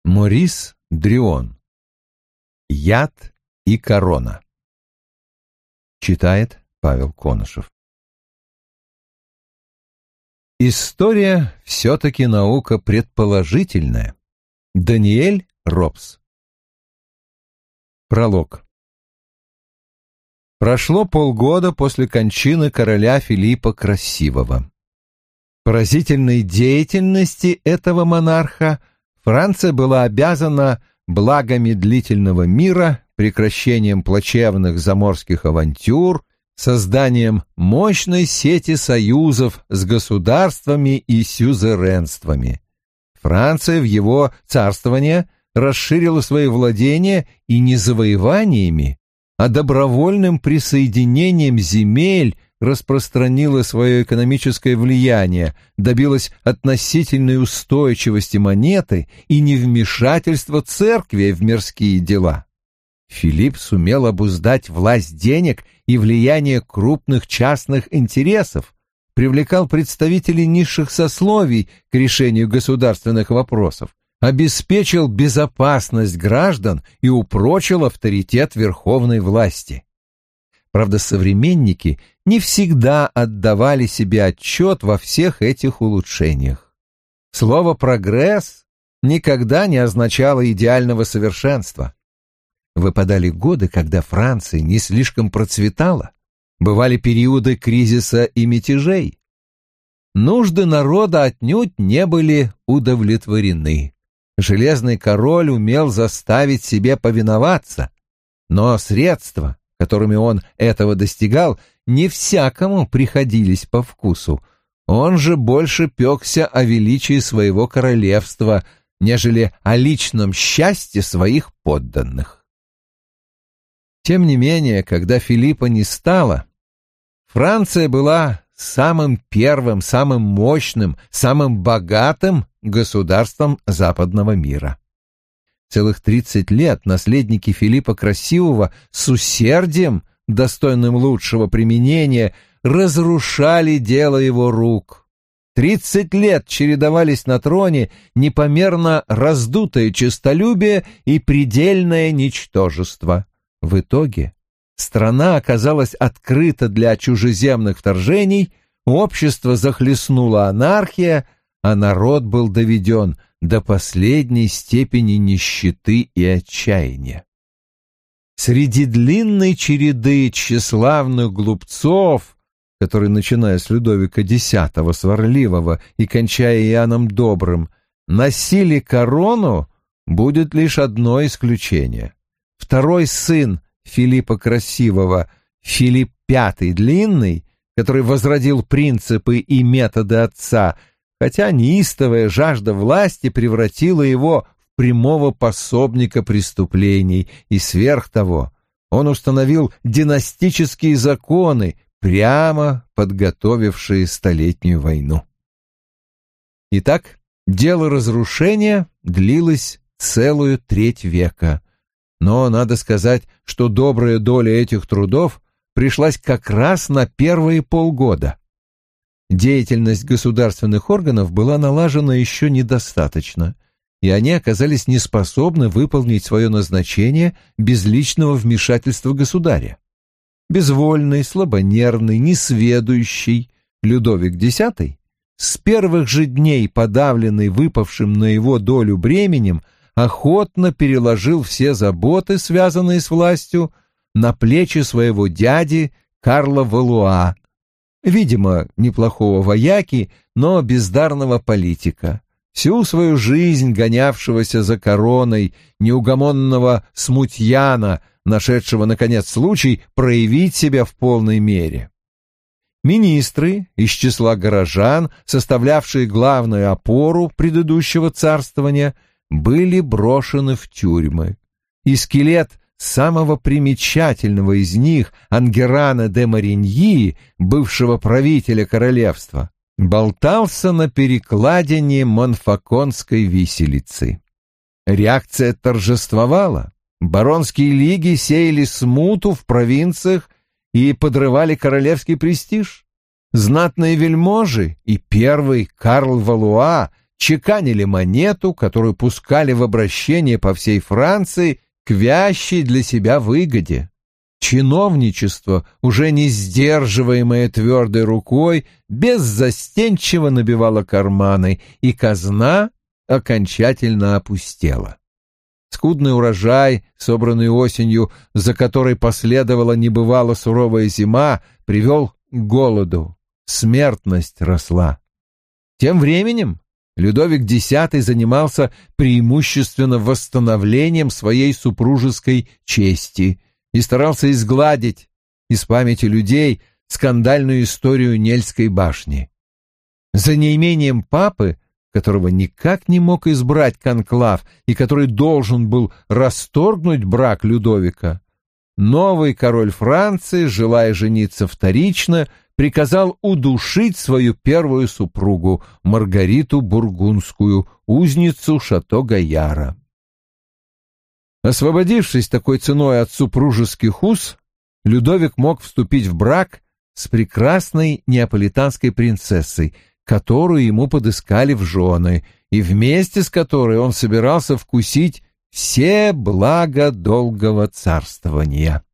Морис Дрюон. Яд и корона. Читает Павел Конышев. История все-таки наука предположительная. Даниэль Робс. Пролог. Прошло полгода после кончины короля Филиппа Красивого. Поразительной деятельности этого монарха Франция была обязана благами длительного мира, прекращением плачевных заморских авантюр, созданием мощной сети союзов с государствами и сюзеренствами. Франция в его царствование расширила свои владения и не завоеваниями, а добровольным присоединением земель распространила свое экономическое влияние, добилась относительной устойчивости монеты и невмешательства церкви в мирские дела. Филипп сумел обуздать власть денег и влияние крупных частных интересов, привлекал представителей низших сословий к решению государственных вопросов, обеспечил безопасность граждан и упрочил авторитет верховной власти. Правда, современники не всегда отдавали себе отчет во всех этих улучшениях. Слово «прогресс» никогда не означало идеального совершенства. Выпадали годы, когда Франция не слишком процветала, бывали периоды кризиса и мятежей. Нужды народа отнюдь не были удовлетворены. Железный король умел заставить себе повиноваться, но средства, которыми он этого достигал, не всякому приходились по вкусу. Он же больше пекся о величии своего королевства, нежели о личном счастье своих подданных. Тем не менее, когда Филиппа не стало, Франция была самым первым, самым мощным, самым богатым государством западного мира. Целых 30 лет наследники Филиппа Красивого с усердием, достойным лучшего применения, разрушали дело его рук. 30 лет чередовались на троне непомерно раздутое честолюбие и предельное ничтожество. В итоге страна оказалась открыта для чужеземных вторжений, общество захлестнула анархия, а народ был доведен до последней степени нищеты и отчаяния. Среди длинной череды тщеславных глупцов, которые, начиная с Людовика X Сварливого и кончая Иоанном Добрым, носили корону, будет лишь одно исключение. Второй сын Филиппа Красивого, Филипп V Длинный, который возродил принципы и методы отца, хотя неистовая жажда власти превратила его в прямого пособника преступлений, и сверх того он установил династические законы, прямо подготовившие Столетнюю войну. Итак, дело разрушения длилось целую треть века, но надо сказать, что добрая доля этих трудов пришлась как раз на первые полгода. Деятельность государственных органов была налажена еще недостаточно, и они оказались неспособны выполнить свое назначение без личного вмешательства государя. Безвольный, слабонервный, несведущий Людовик X, с первых же дней подавленный выпавшим на его долю бременем, охотно переложил все заботы, связанные с властью, на плечи своего дяди Карла Валуа, видимо, неплохого вояки, но бездарного политика, всю свою жизнь гонявшегося за короной, неугомонного смутьяна, нашедшего, наконец, случай проявить себя в полной мере. Министры из числа горожан, составлявшие главную опору предыдущего царствования, были брошены в тюрьмы, и скелет самого примечательного из них, Ангерана де Мариньи, бывшего правителя королевства, болтался на перекладине Монфаконской виселицы. Реакция торжествовала. Баронские лиги сеяли смуту в провинциях и подрывали королевский престиж. Знатные вельможи и первый Карл Валуа чеканили монету, которую пускали в обращение по всей Франции к вящей для себя выгоде. Чиновничество, уже не сдерживаемое твердой рукой, беззастенчиво набивало карманы, и казна окончательно опустела. Скудный урожай, собранный осенью, за которой последовала небывало суровая зима, привел к голоду. Смертность росла. Тем временем Людовик X занимался преимущественно восстановлением своей супружеской чести и старался изгладить из памяти людей скандальную историю Нельской башни. За неимением папы, которого никак не мог избрать конклав и который должен был расторгнуть брак Людовика, новый король Франции, желая жениться вторично, приказал удушить свою первую супругу, Маргариту Бургундскую, узницу Шато-Гайяра. Освободившись такой ценой от супружеских уз, Людовик мог вступить в брак с прекрасной неаполитанской принцессой, которую ему подыскали в жены, и вместе с которой он собирался вкусить все блага долгого царствования.